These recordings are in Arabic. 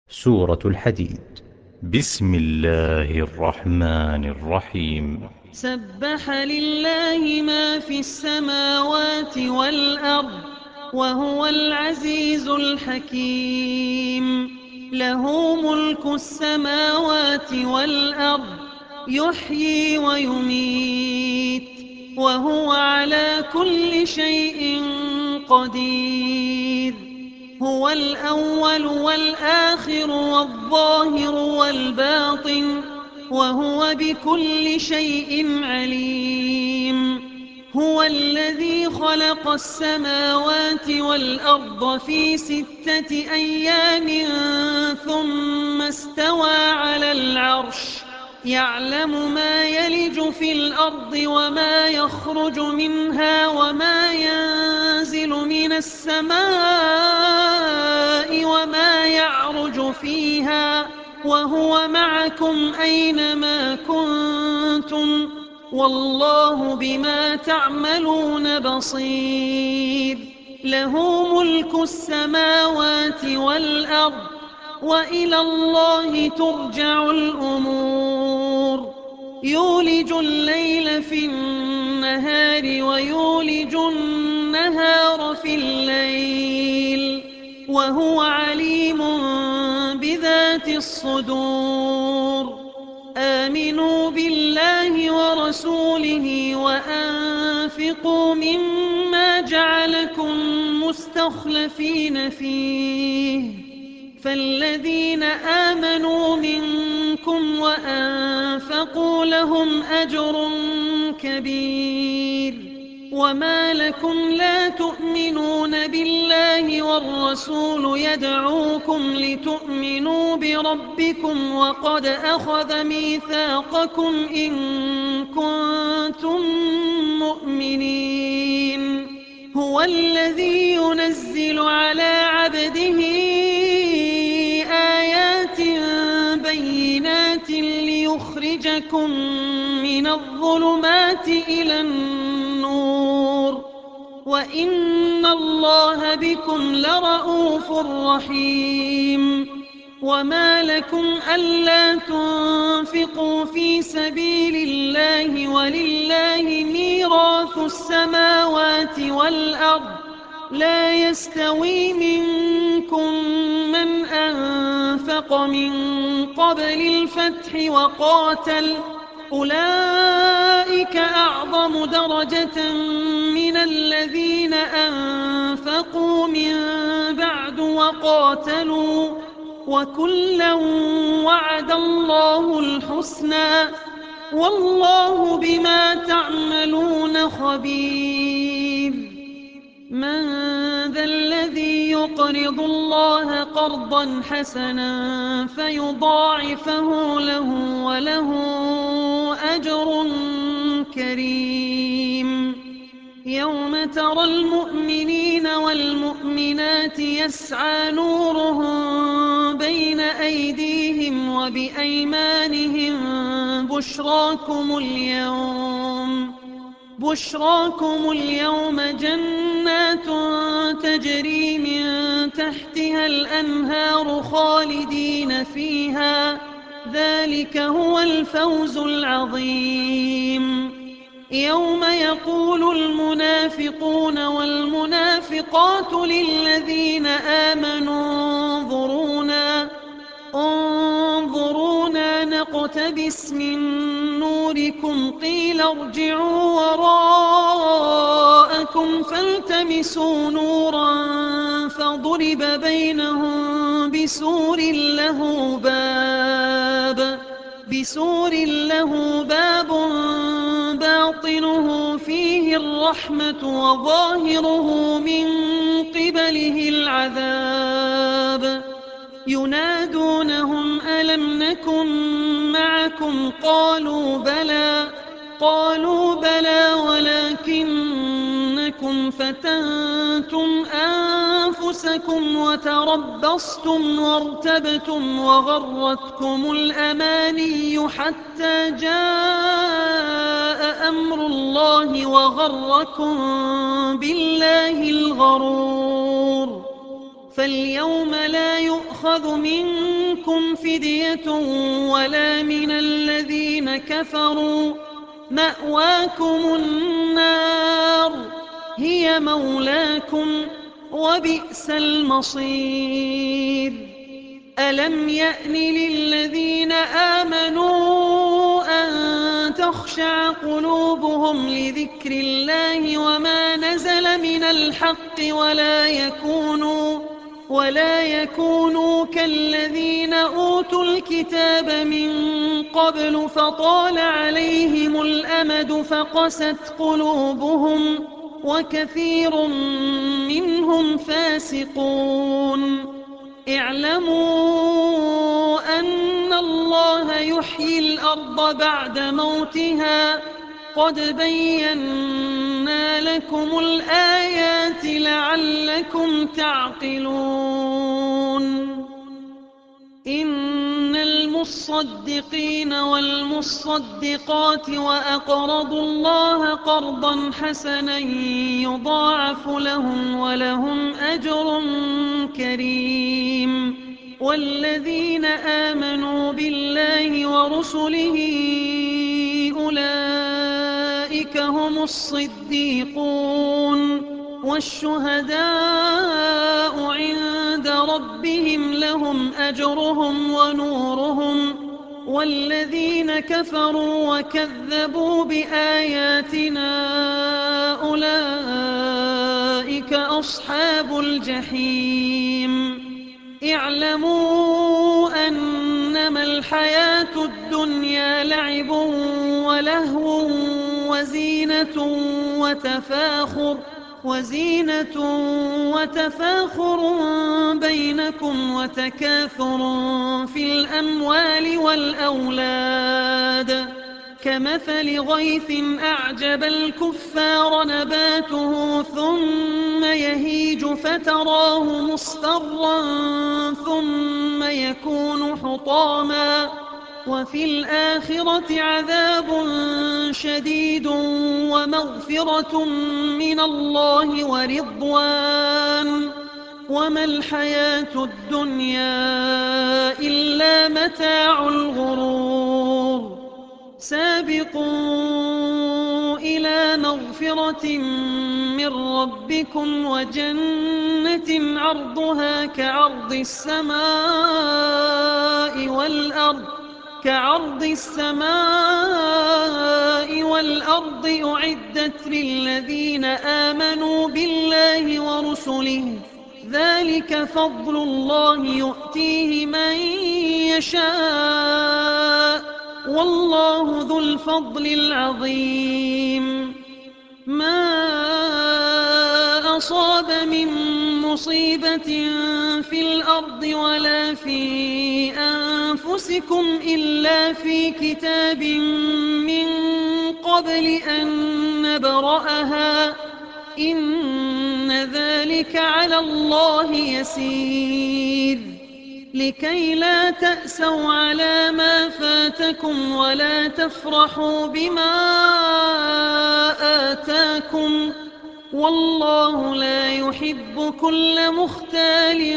سورة الحديد. بسم الله الرحمن الرحيم. سبح لله ما في السماوات والأرض وهو العزيز الحكيم. له ملك السماوات والأرض يحيي ويميت وهو على كل شيء قدير. هو الأول والآخر والظاهر والباطن وهو بكل شيء عليم. هو الذي خلق السماوات والأرض في 6 أيام ثم استوى على العرش يعلم ما يلج في الأرض وما يخرج منها وما ينزل من السماء وما يعرج فيها وهو معكم أينما كنتم والله بما تعملون بصير. له ملك السماوات والأرض وإلى الله ترجع الأمور. يولج الليل في النهار ويولج النهار في الليل وهو عليم بذات الصدور. آمنوا بالله ورسوله وأنفقوا مما جعلكم مستخلفين فيه فالذين آمنوا منكم وأنفقوا لهم أجر كبير. وما لكم لا تؤمنون بالله والرسول يدعوكم لتؤمنوا بربكم وقد أخذ ميثاقكم إن كنتم مؤمنين. هو الذي ينزل على عبده آيات بينات ليخرجكم من الظلمات إلى النور وإن الله بكم لرءوف رحيم. وما لكم ألا تنفقوا في سبيل الله ولله ميراث السماوات والأرض لا يستوي منكم من أنفق من قبل الفتح وقاتل أولئك أعظم درجة من الذين أنفقوا من بعد وقاتلوا وكلا وعد الله الحسنى والله بما تعملون خبير. من ذا الذي يقرض الله قرضا حسنا فيضاعفه له وله أجر كريم. يوم ترى المؤمنين والمؤمنات يسعى نورهم بين أيديهم وبأيمانهم بشراكم اليوم جنات تجري من تحتها الأنهار خالدين فيها ذلك هو الفوز العظيم. يوم يقول المنافقون والمنافقات للذين آمنوا انظرونا نقتبس من نوركم قيل ارجعوا وراءكم فالتمسوا نورا فضرب بينهم بسور له باب باطنه فيه الرحمة وظاهره من قبله العذاب. ينادونهم ألم نكن معكم قالوا بلى ولكنكم فتنتم أنفسكم وتربصتم وارتبتم وغرتكم الأماني حتى جاء أمر الله وغركم بالله الغرور. فاليوم لا يؤخذ منكم فدية ولا من الذين كفروا، مأواكم النار هي مولاكم وبئس المصير. ألم يأن للذين آمنوا أن تخشع قلوبهم لذكر الله وما نزل من الحق ولا يكونوا كالذين أوتوا الكتاب من قبل فطال عليهم الأمد فقست قلوبهم وكثير منهم فاسقون. اعلموا أن الله يحيي الأرض بعد موتها قد بينا لكم الآيات لعلكم تعقلون. إن المصدقين والمصدقات وأقرضوا الله قرضا حسنا يضاعف لهم ولهم أجر كريم. والذين آمنوا بالله ورسله أولئك هم الصديقون والشهداء عند ربهم لهم أجرهم ونورهم. والذين كفروا وكذبوا بآياتنا أولئك أصحاب الجحيم. اعلموا أنما الحياة الدنيا لعب ولهو وزينة وتفاخر بينكم وتكاثر في الأموال والأولاد كمثل غيث أعجب الكفار نباته ثم يهيج فتراه مصفرا ثم يكون حطاما وفي الآخرة عذاب شديد ومغفرة من الله ورضوان وما الحياة الدنيا إلا متاع الغرور. سابقوا إلى مغفرة من ربكم وجنة عرضها كعرض السماء والأرض أعدت للذين آمنوا بالله ورسله ذلك فضل الله يؤتيه من يشاء والله ذو الفضل العظيم. ما أصاب من مصيبة في الأرض ولا في أنفسكم إلا في كتاب من قبل أن نبرأها إن ذلك على الله يسير. لكي لا تأسوا على ما فاتكم ولا تفرحوا بما آتاكم والله لا يحب كل مختال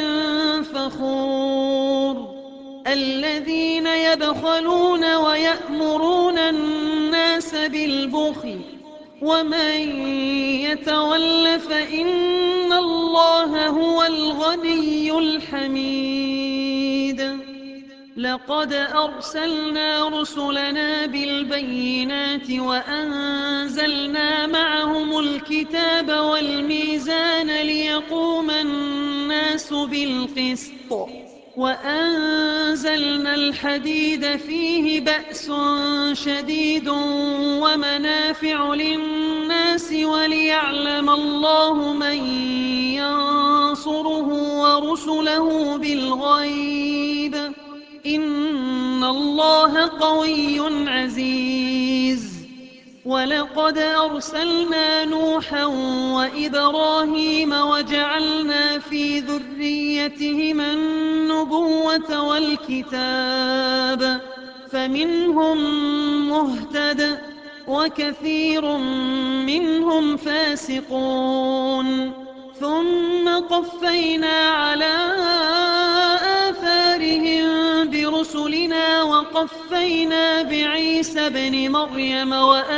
فخور. الذين يبخلون ويأمرون الناس بالبخل ومن يتول فإن الله هو الغني الحميد. لقد أرسلنا رسلنا بالبينات وأنزلنا معهم الكتاب والميزان ليقوم الناس بالقسط وأنزلنا الحديد فيه بأس شديد ومنافع للناس وليعلم الله من ينصره ورسله بالغيب إن الله قوي عزيز. ولقد أرسلنا نوحا وإبراهيم وجعلنا في ذريتهما النبوة والكتاب فمنهم مهتد وكثير منهم فاسقون. ثم قفينا على آثارهم برسلنا وقفينا بعيسى ابن مريم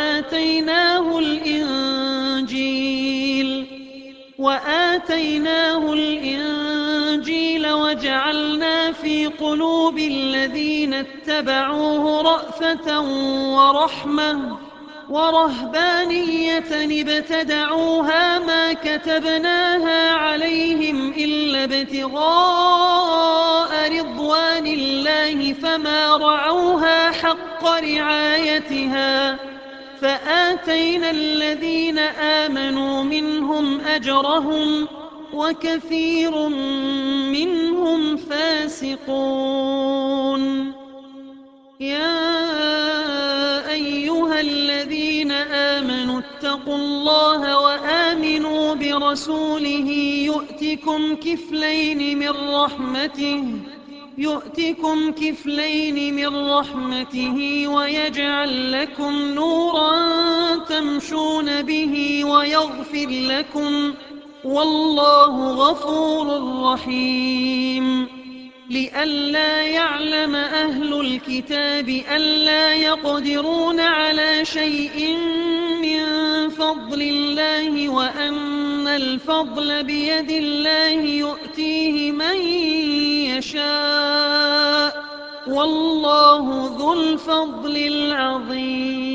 وآتيناه الإنجيل وجعلنا في قلوب الذين اتبعوه رأفة ورحمة ورهبانية ابتدعوها ما كتبناها عليهم إلا ابتغاء رضوان الله فما رعوها حق رعايتها فآتينا الذين آمنوا منهم أجرهم وكثير منهم فاسقون. يا أيها الذين آمنوا اتقوا الله وآمنوا برسوله يؤتكم كفلين من رحمته ويجعل لكم نورا تمشون به ويغفر لكم والله غفور رحيم. لئلا يعلم أهل الكتاب ألا يقدرون على شيء من فضل الله وأن الفضل بيد الله يؤتيه من يشاء والله ذو الفضل العظيم.